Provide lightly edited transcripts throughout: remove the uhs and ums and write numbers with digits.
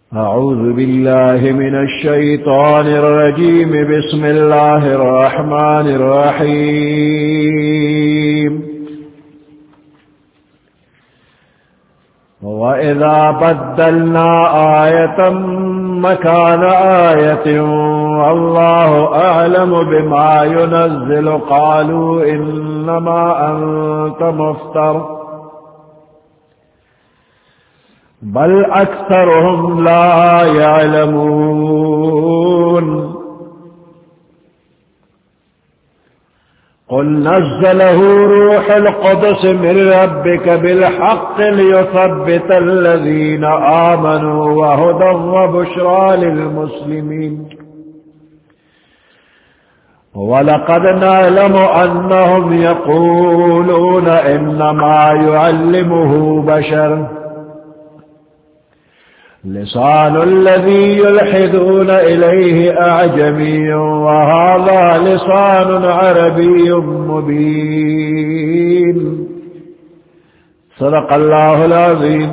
أعوذ بالله من الشيطان الرجيم. بسم الله الرحمن الرحيم. وإذا بدلنا آية مكان آية والله أعلم بما ينزل قالوا إنما أنت مفتر بل أكثرهم لا يعلمون. قل نزله روح القدس من ربك بالحق ليثبت الذين آمنوا وهدى وبشرى للمسلمين. ولقد نعلم أنهم يقولون إنما يعلمه بشر لسان الذي يلحدون إليه أعجمي وهذا لسان عربي مبين. صدق الله العظيم.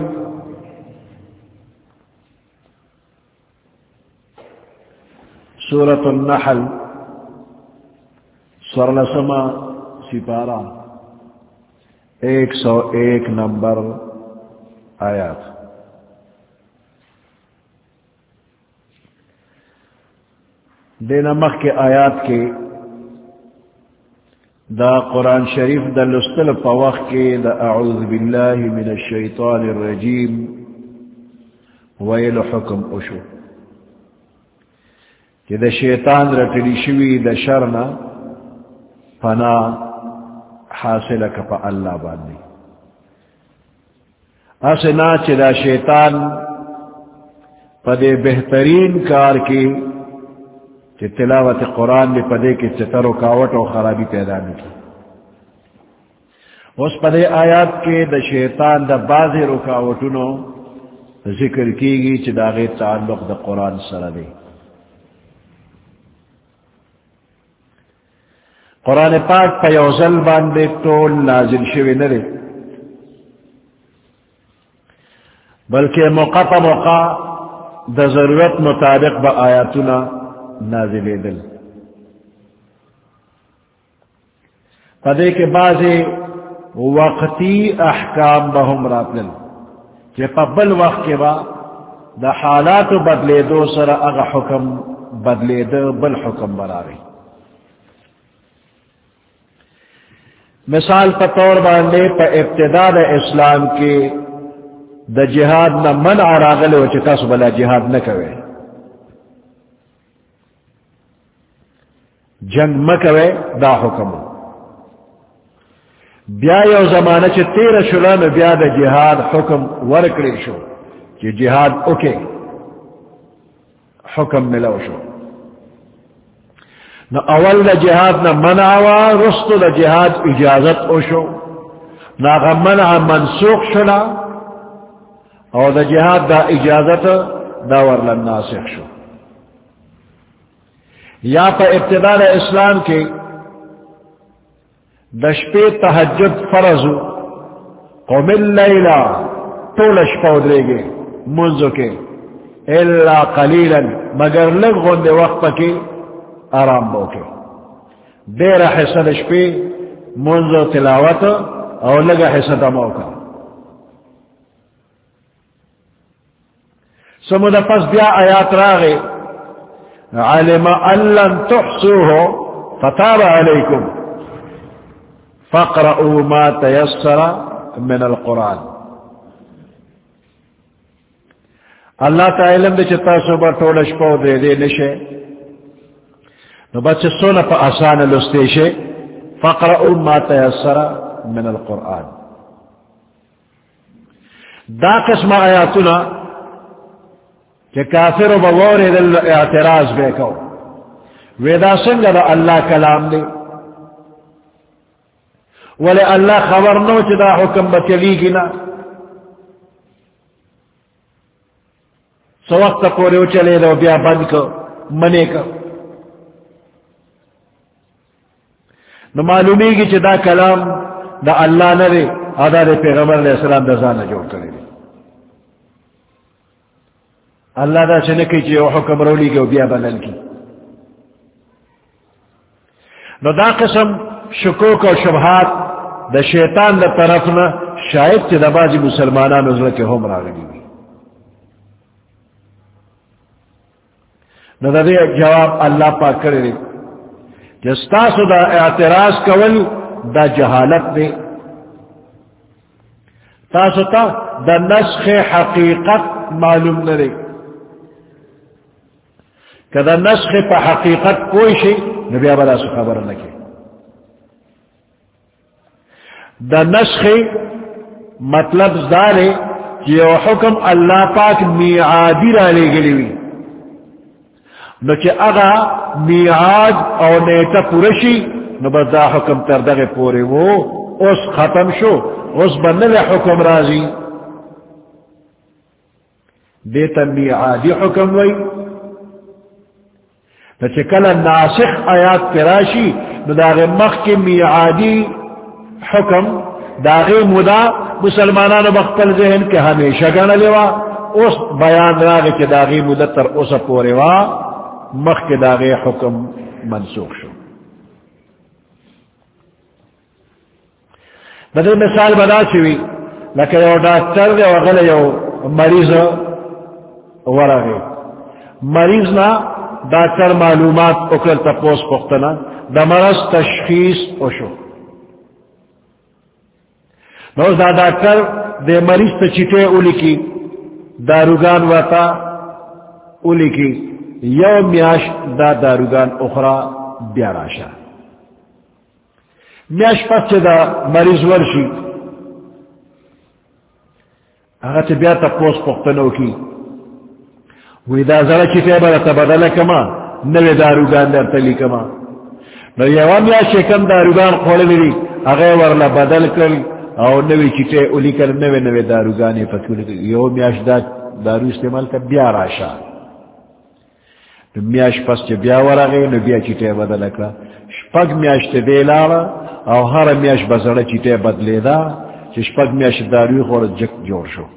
سورة النحل سورلسما سپارہ 101 نمبر آیات. دینا مخ کے آیات کے دا قرآن شریف دا لستل پوخ کے دا اعوذ باللہ من الشیطان الرجیم ویل حکم اشو کہ دا شیطان رٹلی شوی دا شرنا پنا حاصل کپا اللہ بانی اسنا چی دا شیطان پدے بہترین کار کی کہ تلاوت قرآن میں پدے کے چتر رکاوٹ اور خرابی پیدا نہیں کی. اس پدے آیات کے دا شیطان دا باز رکاوٹنو ذکر کی گی چداغی تعلق دا قرآن سردے. قرآن پاک پا یوزل باندے طول نازل شوی نرے بلکہ موقع پا موقع دا ضرورت مطابق با آیاتنا نازل دل. پدے کے بعض وقتی احکام بہم راتل کہ پبل وقت کے بعد دا حالات بدلے دو سر اغا حکم بدلے دو بل حکم بنا رہی. مثال پطور باندے پا ابتداء اسلام کے دا جہاد نہ منع راغل و چکا سبلا جہاد نہ کوئے جنگ مکوے دا حکم. بیا یو زمانہ چھ 13 شلان بیا دا جہاد حکم ورکڑی شو کہ جہاد اوکے حکم ملو شو. نہ اول دا جہاد نہ منعوا رست دا جہاد اجازت او شو نہ منع منسوخ شلا اور دا جہاد دا اجازت دا ورلن ناسخ شو. یا پا ابتداء اسلام کے دشپے تہجد فرض قم اللیلہ طولش پودرے گے منزو کے الا قلیلا مگر لگ غند وقت کی آرام بو کے دیر حصہ دشپے منزو تلاوت اور لگا حصہ دمو کا. سمودہ پس بیا آیات راغے علم ان لن تحصوه فتاب عليكم فاقرؤوا ما تيسر من القرآن. اللہ تعالی علم دے چتا صبح ٹولش پو دے دے نشے نو بچے سونا پا آسان لستیشے فاقرؤوا ما تيسر من القرآن. دا قسم آیاتنا کہ کافر و بغور دل اعتراض بے کو ویدا سنگا دا اللہ کلام دے ولی اللہ خبر نو چدا حکم بچلی گنا سو وقت پورے چلے دو بیا بند کو منے کو نو معلومی کی چدا کلام دا اللہ نہ دے ادا دے پیغمبر علیہ السلام دا زانہ جوڑ کرے دے. اللہ دا چنکی چی او حکم رولی گے و بیا بدل کی. نو دا قسم شکوک و شبہات دا شیطان دا طرفنا شاید چی دا بازی مسلمانان نظر کے ہم راگلی ہوئی. نو دا دے جواب اللہ پاک کرے جستاسو دا اعتراض کول دا جہالت دے. تاسو تا دا نسخ حقیقت معلوم نرے کہ دا نسخ پا حقیقت کوئی شئی نبی آبادا سو خبر لکے. دا نسخ مطلب دارے کہ وہ حکم اللہ پاک میعادی را لے گلیوی نو کہ اگا میعاد او نیتا پورشی نو بس دا حکم تردغ پورے وہ اس ختم شو اس بندل حکم رازی دیتا میعادی حکم وی نو کہ کل ناسخ آیات پراشی نو داغ مخ کے میعادی حکم داغی مدا مسلمانان بختل ذہن کے ہمیشہ گانا لیوا اس بیان راگے کہ داغی مدا تر اس پورے وا مخ کے داغی حکم منسوخ شو. بدے مثال بدا چوی لکہ یو ڈاکٹر دے وغل یو مریض ورغی مریض نا ڈاکٹر معلومات اکل تپوس پختنا دا مرض تشخیص اوشو نو دا ڈاکٹر دے مریض تا چیٹے اولی کی داروگان واتا اولی کی یو میاش دا داروگان اخرى بیاراشا میاش پس چے دا مریض ورشی اگر چے بیا تا پوس پختنو کی وی دا زرا چیٹے برا تا بدل کما نوے داروگان در تلی کما نو یو میاش کم داروگان خوڑی لی اگر ورلا بدل کر او نوی چیٹے اولی کر نوے نوے داروگانی پتولی کر یو میاش دا دارو استعمال کا بیاراشا نو میاش پس چے بیا ورغی نو بیا چیٹے بدل کرا شپگ میاش تے دے لارا او ہر میاش بزرڑا چیٹے بدلے دا چے شپگ میاش داروی خور جک جوڑ شو.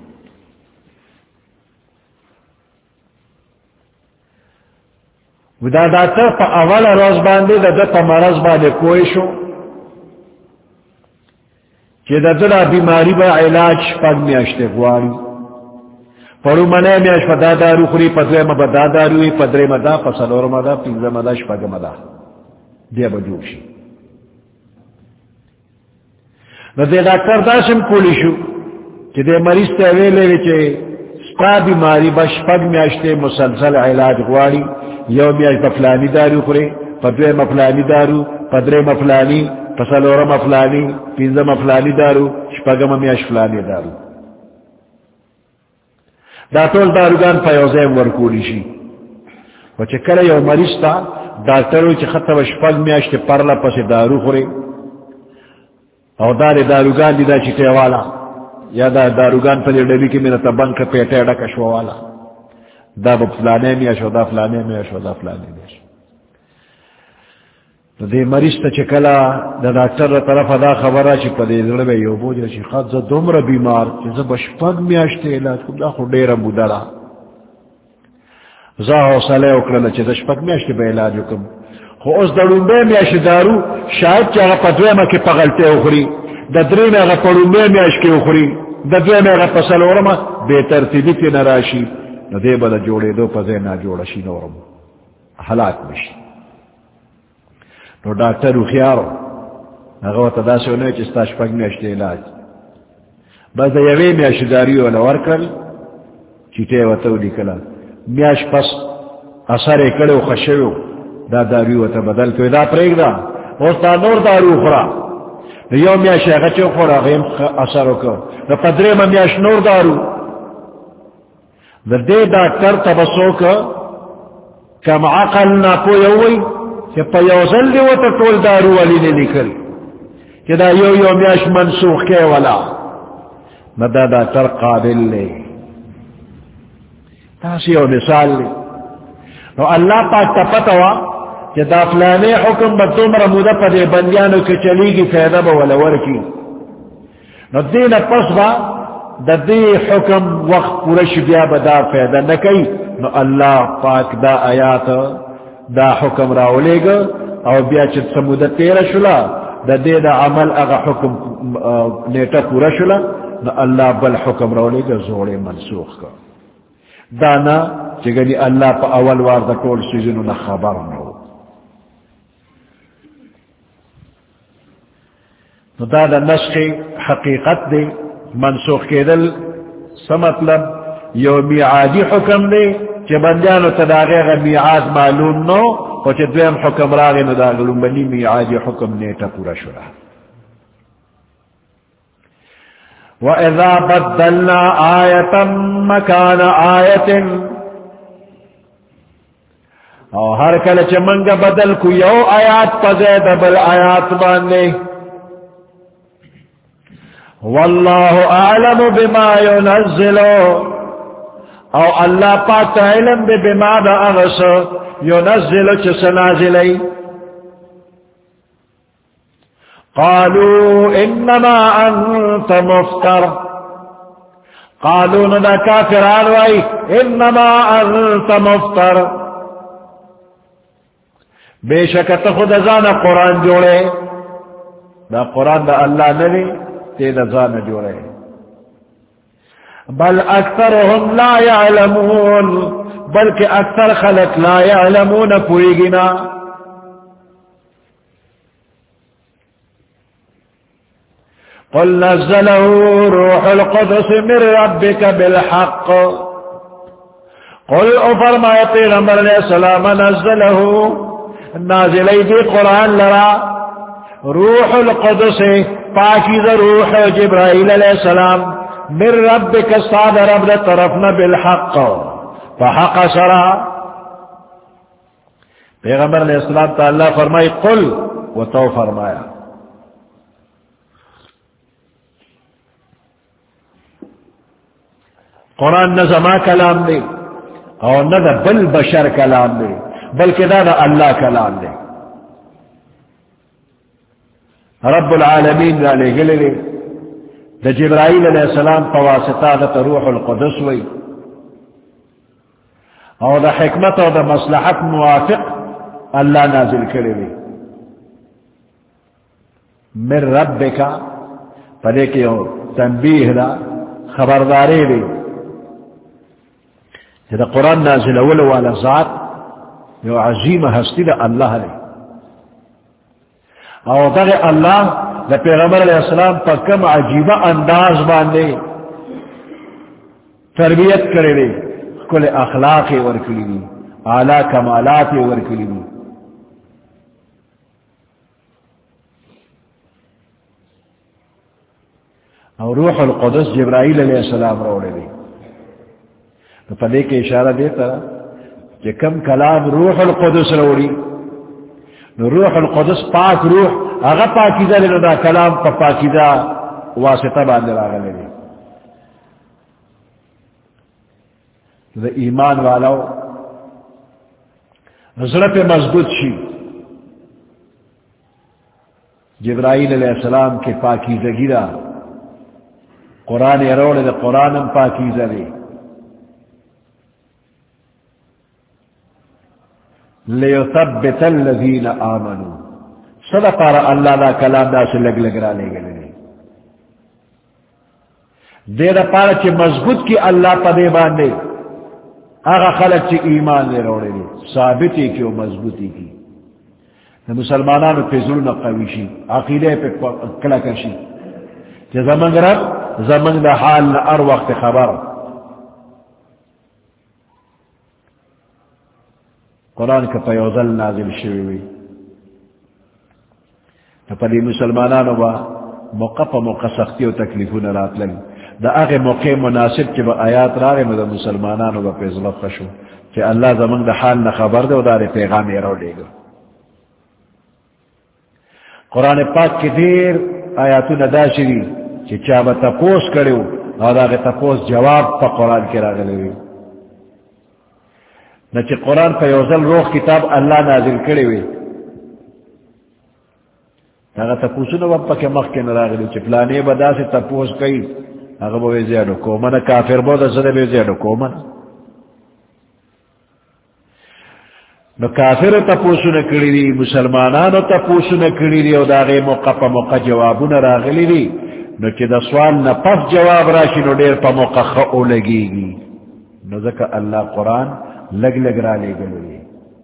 دا ڈاکٹر پا اول روز باندے دا پا مرض باندے کوئی شو چے دا دلا بیماری با علاج شپگ میاش تے گواری پڑو منے میاش پا دا دارو خوری پدوے ما با دا داروی پدرے ما دا پسلور ما دا پینزا ما دا شپگ ما دا دیا با جوشی. نو دے ڈاکٹر دا سم کولی شو کہ دے مریض تے ویلے وچے ستا بیماری با شپگ میاشتے مسلسل علاج غواری یو میاش بفلانی دارو خوری پدوے مفلانی دارو پدرے مفلانی پسلور مفلانی پینزا مفلانی دارو شپگ میاش فلانی دارو دا طول داروگان پا یوزیم ورکولی شی وچے کل یو مریض تا ڈاکٹرو چی خطب شپگ میاشت پرلا پس دارو خوری او داروگان دی دا چیٹے والا یا دا داروگان پا دی ڈبی کی منتا بنک پیٹے ڈکشو والا دا با فلانے میاشو دا فلانے میاشو دا فلانے میاشو دے مریض تا چکلا دا ڈاکٹر را طرف دا خبرہ چی پا دے ذربے یو بوجھ چی خواهد زا دومر بیمار چی زا بشپگ میاشتے علاج کم دا خود دیر بودارا زا حوصلے اکرلا چی زا شپگ میاشتے با علاجو کم خو اس دلونبے میاشت دارو شاید چی اگا پا دوے ما کی پغلتے اخری دا درے میں اگا پڑونبے میاشت کی اخری دا دوے میں اگا پسل ورما بے ترتیبی تی نراشی نا دے با دا جوڑے دو پزے نا جوڑشی نورم حلاک مشی. نو ڈاکٹر اخیارو اگا و تداسو نوی چستا شپگ میاشت علاج بس دا یوی میاشت داریو والا ورکل چیٹے و تولی کلا میاش پس اثر اکڑو خشوو دا داریو تا بدل کوئی دا پریگ دا اوز دا نور دارو خورا یو میاش اغچو خورا غیم اثرو کو دا پدرے ما میاش نور دارو دا دے ڈاکٹر تبسو کا کم عقل نا پو یووی کہ پا یوزل دی و تا طول دارو والی نے لکل کہ دا یو میاش منسوخ کے والا ندا ڈاکٹر قابل لے تاسی یو مثال لے. نو اللہ پاک تا پتوا کہ دا فلانے حکم بدوم رمودہ پا دے بندیانو کے چلی گی فیدہ با ولور کی نو دین پس با دا دی حکم وقت پورش بیا با دا فیدہ نکی نو اللہ پاک دا آیات دا حکم راولے گا او بیا چت سمودہ تیرہ شلا دا دے دا عمل اگا حکم نیٹا پورا شلا نو اللہ بل حکم راولے گا زوڑے منسوخ کا دانا چگنی اللہ پا اول وار دا کول سیزنو نا خبر نو نو دا دا نسخ حقیقت دے منسوخ کے دل سمطلب یو میعادی حکم دے چی بندیانو تداغی غا میعاد معلوم نو و چی دویم حکم راغی نو دا غلوم بنی میعادی حکم نیتا پورا شرح وَإِذَا بَدَّلْنَا آيَةً مَكَانَ آيَةٍ اور ہر کل چمنگ بدل کو یو آیات پزید بل آیات باندے واللہ اعلم بما ينزلو او اللہ پاک علم بما دا اغس ينزلو چس نازلی قالوا انما انت مفتر قالوا ندا کافران وائی انما انت مفتر بے شک خود ازانا قرآن جوڑے دا قرآن دا اللہ نبی تیل ازانا جوڑے بل اکثرهم لا يعلمون بلکہ اکثر خلق لا يعلمون پوئیگنا قل نزله روح القدس من ربك بالحق قل افرمائے پیغمبر علیہ السلام نزله نازلی دی قرآن لرا روح القدس پاکیز روح جبرائیل علیہ السلام من ربک استاد رب دا طرفنا بالحق فحق سرا پیغمبر علیہ السلام تا اللہ فرمائی قل و تو فرمایا قرآن نہ زما کلام دے اور نہ بل بشر کلام دے بلکہ دا اللہ کلام دے رب العالمین لے گلے دا جبرائیل علیہ السلام فواسطہ دا روح القدس وی اور دا حکمت اور دا مصلحت موافق اللہ نازل کرے وی من ربکا پدے کہ تنبیہ دا خبردارے وی دا قرآن نازل اول والا ذات یو عظیم ہستی دا اللہ لے اور در اللہ دا پیغمبر علیہ السلام پر کم عجیبہ انداز باندے تربیت کرے لے کل اخلاق ورکلی اعلیٰ کمالات ورکلی اور روح القدس جبرائیل علیہ السلام روڑے لے تو پدے کے اشارہ دیتا کہ کم کلام روح القدس روڑی روح القدس پاک روح اغا پاکیزہ لے دا کلام پا پاکیزہ واسطہ باندے راگا لے دا ایمان والاو نظرت مضبوط شی جبرائیل علیہ السلام کے پاکیزہ گیرہ قرآن روڑے دا قرآن پاکیزہ لے لِيُثَبِّتَ الَّذِينَ آمَنُوا صدا پارا اللہ دا کلام دا سے لگ را لے گلے دے دا پارا چی مضبوط کی اللہ پا دے باندے آغا خلق چی ایمان لے روڑے دے ثابتی کی و مضبوطی کی مسلمانانو پہ ظلم قویشی عقیدے پہ کلکشی چی زمن رب زمن دا حال نا ار وقت خبر قرآن کا پیوزل نازل شوی وی پدی مسلمانانو با موقع پا موقع سختی و تکلیفون رات لگی دا آغی موقع مناسب چی با آیات راگی دا مسلمانانو با پیزلت خشو چی اللہ زمان دا حال نخبر دے و دا پیغامی رو لے گا قرآن پاک کی دیر آیاتون دا شری چی چابا تپوس کریو اور دا آغی تپوس جواب پا قرآن کی راگی لگی نہ چی قرآن پہ یوزل روح کتاب اللہ نازل کرے ہوئے اگر تپوسو نو پا کے مخ کے نراغلی چی پلانے بدا سے تپوس کئی اگر بوے زیادو کومن کافر بودا زده بے زیادو کومن نو کافر تپوسو نکڑی دی مسلمانانو تپوسو نکڑی دی او داغی موقع پا موقع جوابو نراغلی دی نو چی دا سوال نا پس جواب راشی نو دیر پا موقع خعو لگی گی نو ذکر اللہ قرآن لگ لگ را لے گلو دی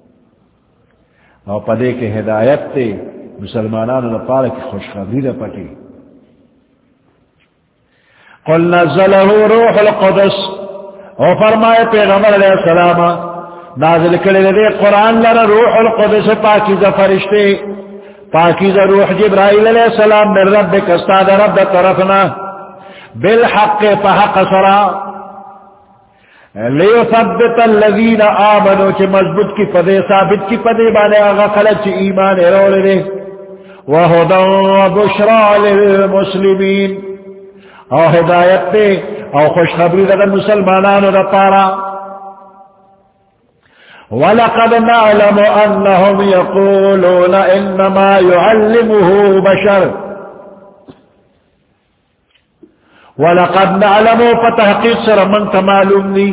او پدے کے ہدایت تے مسلمانانو نا پارا کی خوشخبری دا پکی قل نزلہ روح القدس او فرمائے پیغمبر علیہ السلام نازل کرے دے قرآن لرا روح القدس پاکیزہ فرشتے پاکیزہ روح جبرائیل علیہ السلام من ربک استاد رب طرفنا بالحق فحق سرا لیثبت الذین آمنوا چھ مضبوط کی پدے ثابت کی پدے بانے آغا خلق چھ ایمان رول دے وہدا وبشرا للمسلمین او ہدایت دے او خوشخبری دے مسلمانانو دا پارا وَلَقَدْ نَعْلَمُ أَنَّهُمْ يَقُولُونَ إِنَّمَا يُعَلِّمُهُ بَشَرٌ وَلَقَدْ نَعْلَمُ فَتَحْقِيقَ سر من تمعلوم لی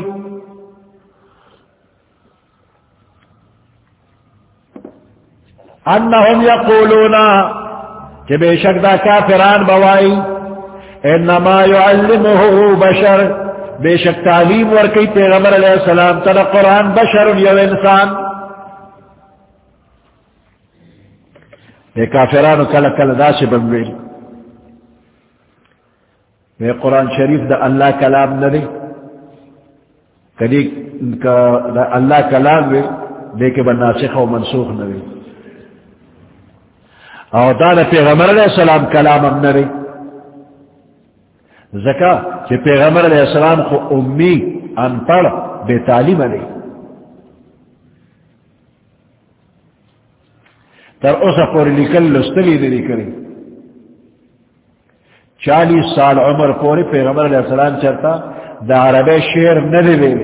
أَنَّهُمْ يَقُولُونَ کہ بے شک دا کافران بوائی انما يعلمه بشر بے شک تعلیم ورکی پیغمبر علیہ السلام تلا قرآن بشر یو انسان یہ کافرانو کل کل دا سے بنویل یہ قرآن شریف دا اللہ کلام ندی کدی دا اللہ کلام وی لیکن ناسخ و منسوخ ندی اور دا پیغمبر علیہ السلام کلام ام ندی زکا کہ پیغمبر علیہ السلام کو امی ان پڑھ بے تعلیم علی تر اسا پوری لکل لستلی دلی کری 40 سال عمر پوری پیغمبر علیہ السلام چرتا دا عربی شعر ندی ویلے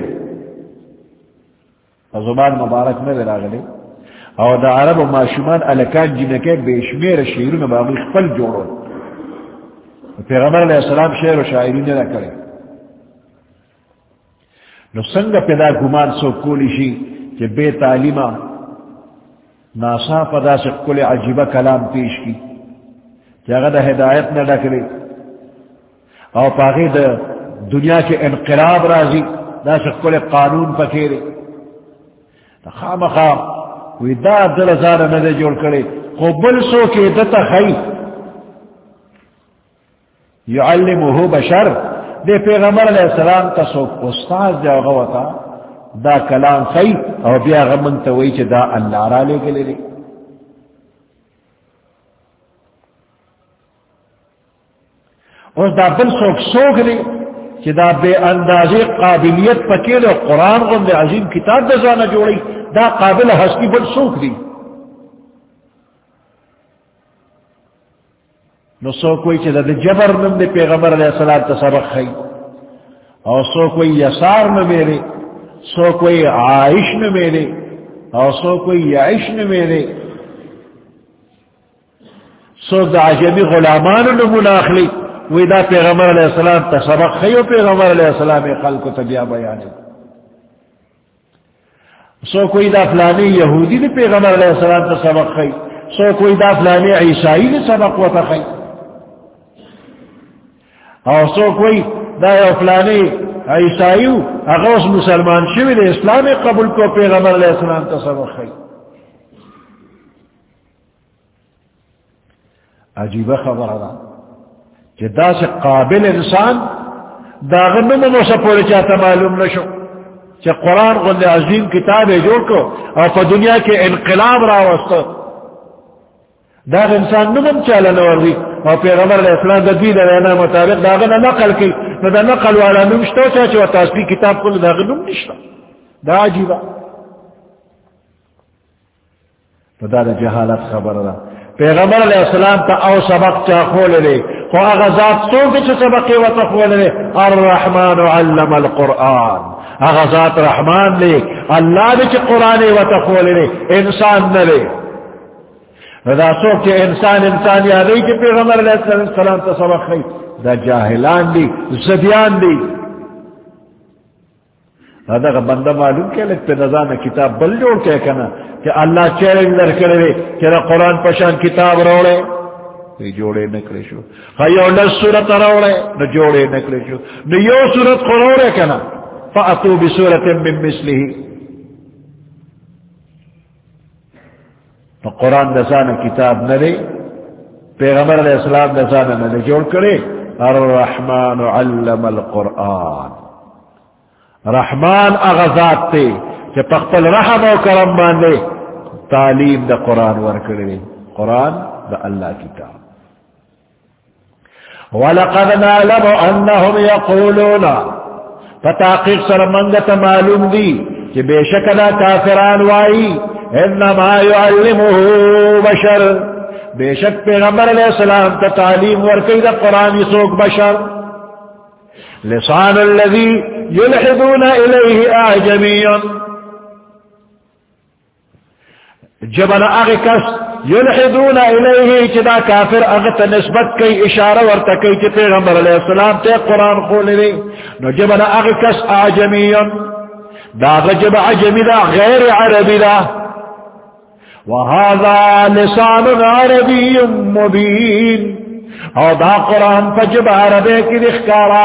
زبان مبارک ندی راگلے اور دا عرب و معشومان علکان جنکے بے شمیر شعرون باقی خپل جوڑو پیغمبر علیہ السلام شعر و شاعری نہ کرے نو سنگ پیدا گمان سو کولی شی کہ بے تعلیمہ ناسا پدا سے کل عجیبہ کلام پیش کی کہ اگر دا ہدایت نہ ڈکرے اور پاکی دا دنیا کے انقلاب رازی دا سے کل قانون پکیرے خام خام کوئی دا دل ازار نہ دے جوڑ کرے قبل سو کے دتا خی یعلمہ بشر دے پیغمبر علیہ السلام تا سو استاذ جا غوطا دا کلام خی او بیا غمن توئی چھ دا اللہ را لے گلے لے اور دا بل سوک لے چھ دا بے اندازی قابلیت پکیل قرآن غند عظیم کتاب دا زانا جوڑی دا قابل حسکی بل سوک دی نو سو کوئی چھ دا جبر نم دے پیغمبر علیہ السلام تا سبق خی اور سو کوئی یسار نہ میرے سو کوئی عائش نہ میرے اور سو کوئی یعش نہ میرے سو دا عجبی غلامان نمون آخلی وی دا پیغمبر علیہ السلام تا سبق خی و پیغمبر علیہ السلام خلق و تبیع بیانے سو کوئی دا فلانی یہودی نے پیغمبر علیہ السلام تا سبق خی سو کوئی دا فلانی عیسائی نے سبق و تخی اور سو کوئی دا فلانی عیسائیو اغوث مسلمان شوی دے اسلام قبول کو پیغمبر علیہ السلام تا سبق خی عجیبہ خبر دا کہ دا سے قابل انسان دا غنم نو سپوری چاہتا معلوم نشو کہ قرآن غند عظیم کتاب ہے جوڑ کو اور پا دنیا کے انقلاب راوستا دا انسان نمم چالا نوردی اور پیغمبر علیہ السلام دا دین رہنا مطابق دا غنہ نقل کی نو دا نقل والا نمشتا چاچو تاثبی کتاب کل دا غنم نشتا دا عجیبا تو دا جہالت خبر دا پیغمبر علیہ السلام تا او سبق چا خول لے خو اغزات سوک چا سبقی و تخول لے الرحمن علم القرآن اغزات رحمان لے اللہ دے چا قرآن و تخول لے انسان نلے دا سوک چا انسان یادی چا پیغمبر علیہ السلام تا سبق خی دا جاہلان دی زدیان دی هذا بندہ معلوم کیا لگتے نظام کتاب بل جوڑ کے کنا کہ اللہ چیلنج در کرے کہ قرآن پشان کتاب روڑے نہ جوڑے نکلے شو خیو لس سورت روڑے نہ جوڑے نکلے شو نہ یو سورت کو روڑے کنا فأتو بسورت من مثله تو قرآن دسانا کتاب نہ دے پیغمبر علیہ السلام دسانا نہ دے جوڑ کرے الرحمن علم القرآن رحمان اغذات تے کہ پختل رحم و کرم مان لے تعلیم دا قرآن ورکڑے قرآن دا اللہ کتاب وَلَقَدْ نَعْلَمُ أَنَّهُمْ يَقُولُونَ فتاقیق سر منگت معلوم دی کہ بے شکلہ کافران وائی انما يعلمه بشر بے شک پیغمبر علیہ السلام تا تعلیم ورکی دا قرآن سوک بشر لسان الذي يلحدون إليه أعجمي جبل اغکس یلحدون الیہ چدا کافر اغت نسبت کئی اشارہ ورتکی چی پیغمبر علیہ السلام تے قرآن خول لی نو جبل اغکس اعجمی دا غجب عجمی دا غیر عربی دا وهذا لسان عربی مبین او دا قرآن فجب عربی کی دخکارا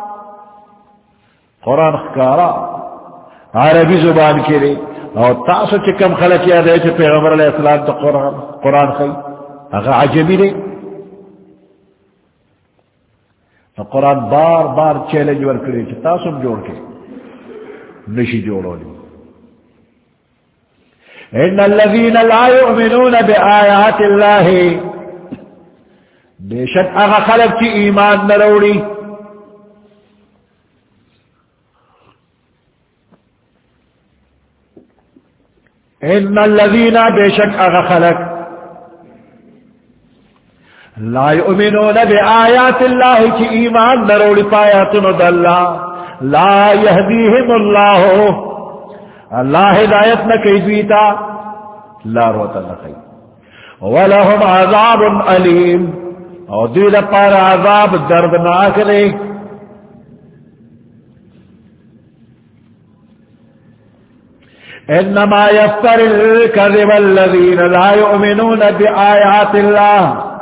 قرآن خکارا عربی زبان کی دی اور تاسو چکم خلق یاد ہے کہ پیغمبر علیہ السلام تو قرآن خی اگر عجبی دے تو قرآن بار بار چیلنج ورکڑے کہ تاسو جوڑ کے نشی جوڑو لی ان الذین لا یؤمنون بآیات اللہ بے شک اگر خلق کی ایمان نروڑی ان الذین بے شک اغا خلق لا یؤمنون بآیات اللہ کی ایمان نروڑی پایاتن داللہ لا یہدیہم اللہ اللہ ہدایت نہ کئی بیتا لا روتا نقی ولہم عذاب علیم اور دیل پار عذاب دردناک لے انما يفتر الكذب الذين لا يؤمنون بآيات الله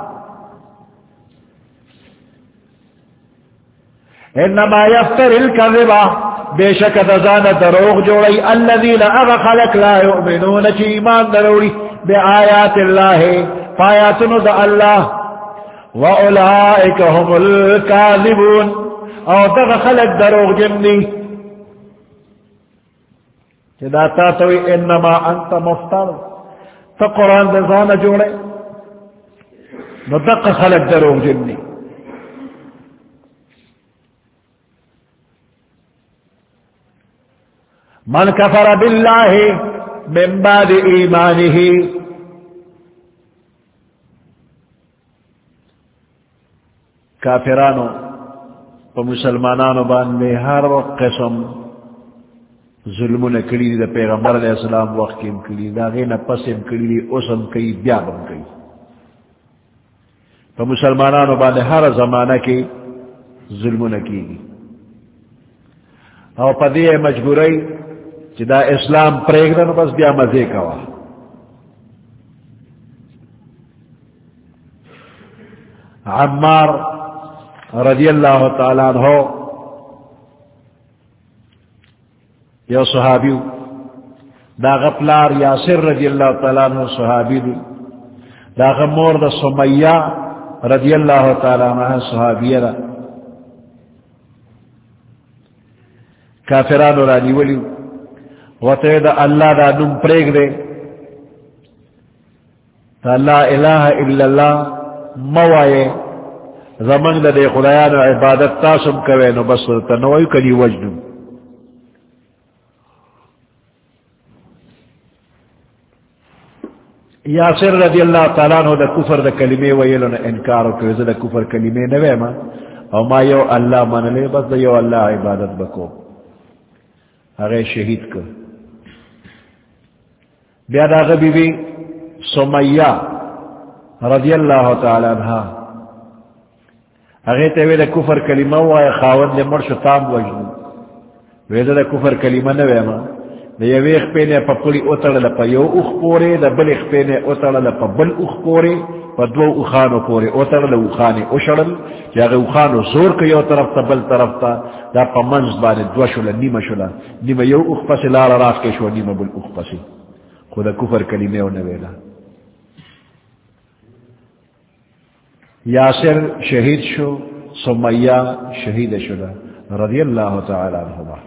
انما يفتر الكذب بے شک دزان دروغ جوڑی الذين اغخلق لا يؤمنون چی ایمان دروڑی بآیات اللہ فآیاتن دا اللہ وأولئك هم الكاذبون او دغخلق دروغ جمنی جدا تا توی انما انت مفتر تا قرآن دزان جوڑے نو دق خلق دروغ جنی من کفر باللہ من بعد ایمانہ کافرانو و مسلمانانو باندے ہر وقت قسم ظلمون کلی دا پیغمبر علیہ السلام وقت کیم کلی دا غین پسم کلی اسم کئی بیابم کئی تو مسلمانانو باندے ہر زمانہ کی ظلمون کی او پدی مجبوری چی دا اسلام پریگدن بس بیا مزے کوا عمار رضی اللہ تعالیٰ عنہ یا صحابیو دا غپلار یاسر رضی اللہ تعالیٰ عنہ صحابی دی دا غمور دا سمیہ رضی اللہ تعالیٰ عنہ صحابیہ دا کافران را نیولی وطے دا اللہ دا نم پریگ دے دا لا الہ الا اللہ موائے زمان دا دے خدایان و عبادت تاسم کوئے نو بس تنوائیو کنی وجنم یاسر رضی اللہ تعالیٰ عنہ دا کفر دا کلمے ویلو نا انکارو کوئے دا کفر کلمے نوے ما او ما یو اللہ من لے بس دا یو اللہ عبادت بکو اگر شہید کو بیاد آغا بی بی سمیہ رضی اللہ تعالیٰ عنہ اگر تیوے دا کفر کلمہ وائے خاون دے مرش تام وجنو ویدہ دا کفر کلمہ نویما دا یو ایخ پینے پا پلی اترل پا یو اخ پورے دا بل ایخ پینے اترل پا بل اخ پورے پا دو اخانو پورے اترل اخانی اشرل جاگه اخانو زور که یو طرف تا بل طرف تا دا پا منز بانے دو شلا نیم شلا نیم یو اخ پسی لارا راف کے شو نیم بل اخ پسی خدا کفر کلمہ و نویلا یاسر شہید شو سمیہ شہید شدا رضی اللہ تعالی عنہ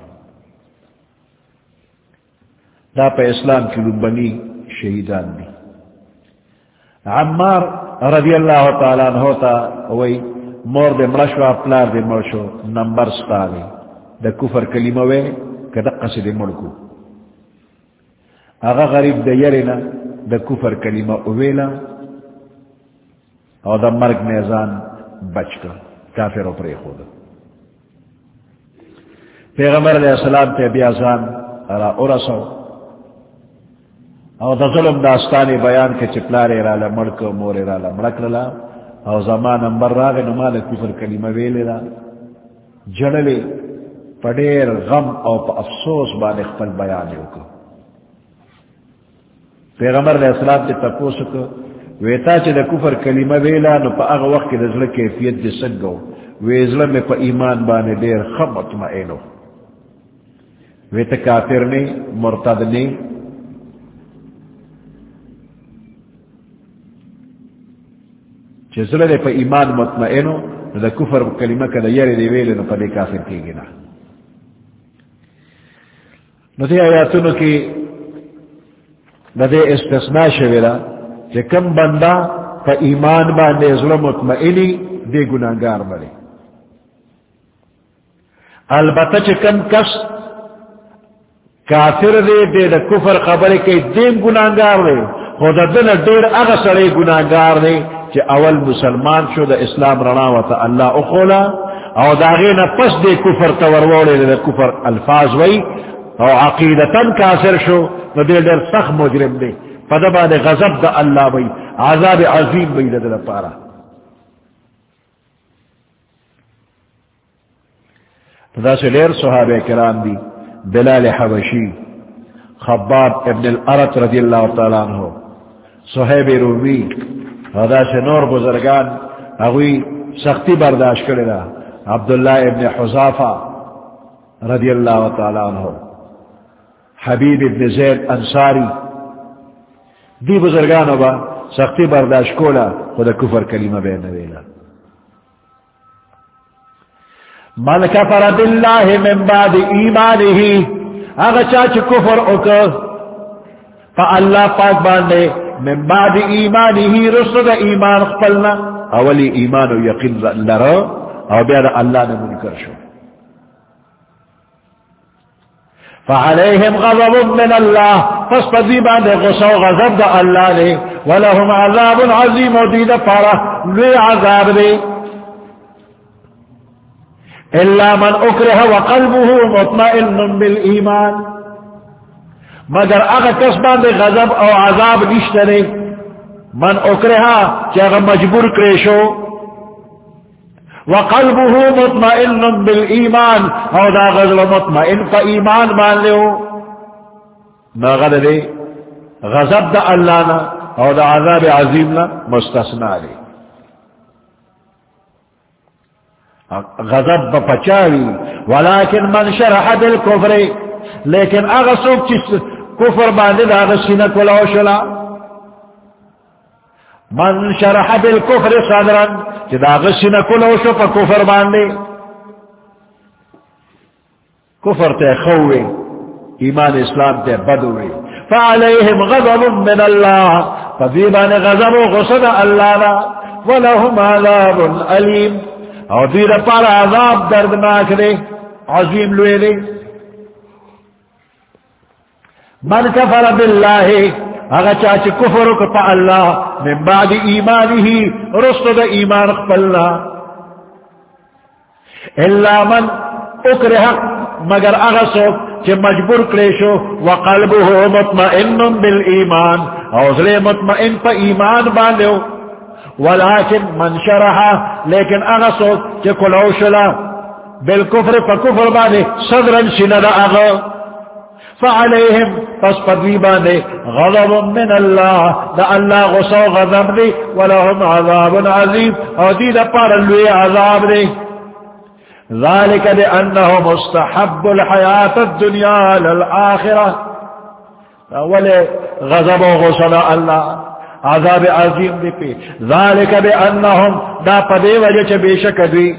دا پا اسلام کی لنبنی شہیدان دی عمار رضی اللہ تعالی عنہ تا وی مور دے مرشو اپلار دے مرشو نمبر ستاوی دا کفر کلمہ وے کدقا سی دے ملکو اغا غریب دا یرنا دا کفر کلمہ اویلا او دا مرگ میزان بچ کر کافر و پری خود پیغمبر علیہ السلام تے بیازان را ارسو او دا ظلم داستانی بیان کے چپلارے رالا مڑک مورے رالا مڑک للا او زمان نمبر راغ نمال کفر کلمہ ویلے را جڑلے پڑیر غم او پا افسوس بانے خپل بیانے کو پیغمبر علیہ السلام تے تپوس کو ویتا چی دا کفر کلمہ ویلا نو پا اغا وقت دا ظلم کیفیت دی سنگو ویزلم میں پا ایمان بانے دیر خم اطمئنو ویتا کافر نے مرتد نے چی ظلم پا ایمان مطمئنو دا کفر کلمہ کا دا یری دی ویلے نو پا دے کافر کی گنا نو تی آیاتونو کی دا دے استثناء شویلا کہ کم بندہ پا ایمان باندے ظلم مطمئنی دے گناہگار بڑے البتہ چھ کم کس کافر دے دا کفر خبر کے دین گناہگار دے خود دن دیر اغسرے گناہگار دے چھ اول مسلمان شو دا اسلام رناوتا اللہ اخولا او داغینا پس دے کفر تورولے دا کفر الفاظ وی او عقیدتاً کافر شو دا دیر سخت مجرم دے فدبا دے غضب دا اللہ بھئی عذاب عظیم بھئی دا پارا دا سے لیر صحابہ کرام دی بلال حبشی خباب ابن الارت رضی اللہ تعالیٰ عنہ صحیب رومی دا سے نور بزرگان اگوی سختی برداشت کرے دا عبداللہ ابن حذافہ رضی اللہ تعالیٰ عنہ حبیب ابن زید انصاری دی بزرگانو با سختی برداشت کولا خدا کفر کلمہ بے نویلا من کفر باللہ من بعد ایمانہی اگر چاچ کفر اکر فا اللہ پاک باندے من بعد ایمانہی رسد ایمان خپلنا اولی ایمان و یقین لرو او بیاد اللہ نے منکر شو فعليهم غضب من الله فاستذيبان غصو غضب دا الله لي ولهم عذاب عظيم وديد فارة لي عذاب لي إلا من أكره وقلبه مطمئن بالإيمان مگر اگر کسبان دے غضب او عذاب نشترے من أكره چاگر مجبور کرشو وقلبه مطمئن بالایمان او دا غزل مطمئن فا ایمان مان لیو نا غد دے غضب دا اللہ نا او دا عذاب عظیم نا مستثناء لے غضب بپچاوی ولیکن من شرح بالکفر لیکن اغسوک چیز کفر باندے دا غسینک ولاو شلا من شرح بالکفر صدرا جدا غسنا کلو شو پا کفر باندے کفر تے خوے ایمان اسلام تے بدوے فعليهم غضب من الله فذيبان غضب غصد اللہ ولهم عذاب علیم او دیر پر عذاب دردناک دے عظیم لوے دے من کفر باللہ اگر چاچ کفر کتا اللہ من بعد ایمانہی رسد ایمان خپلنا الا من اکرہ مگر اغسو چھ مجبور کلیشو وقلبه مطمئن بالایمان اوزلے مطمئن پا ایمان باندیو ولیکن من شرحا لیکن اغسو چھ کلوشلا بالکفر فکفر بانے صدرا شند اغا فعليهم پس پدویبانے غضب من اللہ دا اللہ غصو غضب دے ولهم عذاب عظیم اور دید پر اللوی عذاب دے ذالک لأنه مستحب الحیاة الدنیا للآخرہ اول غضب و غصو اللہ عذاب عظیم دے پی ذالک بأنهم دا پدے وجہ چھ بیشک دوی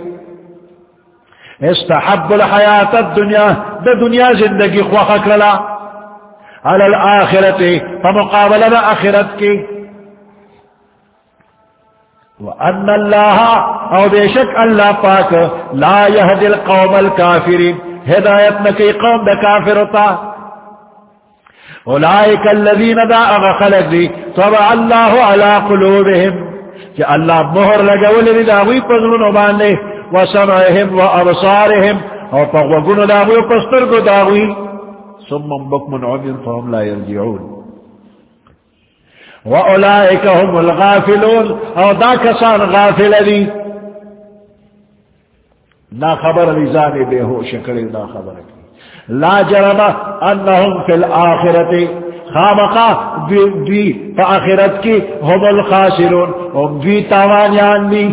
استحب الحیات الدنیا دا دنیا زندگی خواہ کرلا علی الآخرت فمقابل دا آخرت کی وَأَنَّ اللَّهَ او بیشک اللہ پاک لا يهدي القوم الكافرین ہدایت نکی قوم دا کافرتا اولئک الذین دا اغخلق دی طبع اللہ علی قلوبهم کہ اللہ مہر لگولی داوی پزلون باندے وسمعهم وابصارهم او فغوغن داوی وپسترگو داوی ثم بكم عمي فهم لا يرجعون واولئك هم الغافلون او دا کسان غافل دی نا خبر لیزانی بے ہوش کری نا خبر کی لا جرم انهم في الاخرة خامقا دی فآخرت کی هم الخاسرون هم دی تاوانیان دی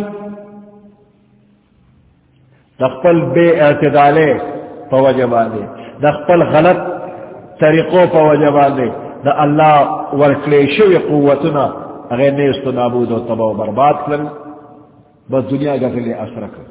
دخپل بے اعتدالے پوجبانے دخپل غلط طریقوں پوجبانے دا اللہ ورکلیشو قوتنا اگر نیست نابود و تباہ و برباد کر بس دنیا گفلی اثر کر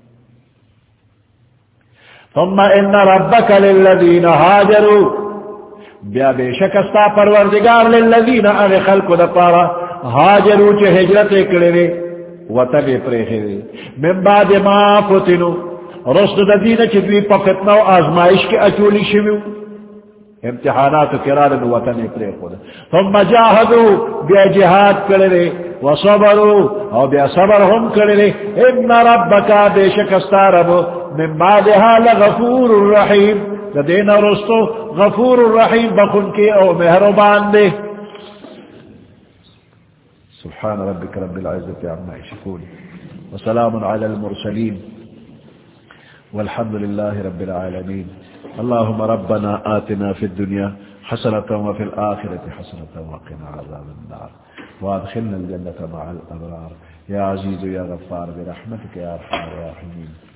ثم ان ربک للذین حاجروا بیا بے شکستا پروردگار للذین اغی خلق دا پارا حاجروا چے ہجرت کرے وطن پریخے من بعد ما فتنو رسد دین چدوی پا فتنہ و آزمائش کے اچولی شمیو امتحانات کرارن وطن پریخو ثم جاہدو بیا جہاد کرے وصبرو او بیا صبر ہم کرے ان ربکا بے شکستا رب من بعدها لغفور الرحیم دین رسطو غفور الرحیم بخن کے او مہربان دے سبحان ربك رب العزة عما يصفون وسلام على المرسلين والحمد لله رب العالمين اللهم ربنا آتنا في الدنيا حسنة وفي الآخرة حسنة وقنا عذاب النار وادخلنا الجنة مع الأبرار يا عزيز يا غفار برحمتك يا أرحم الراحمين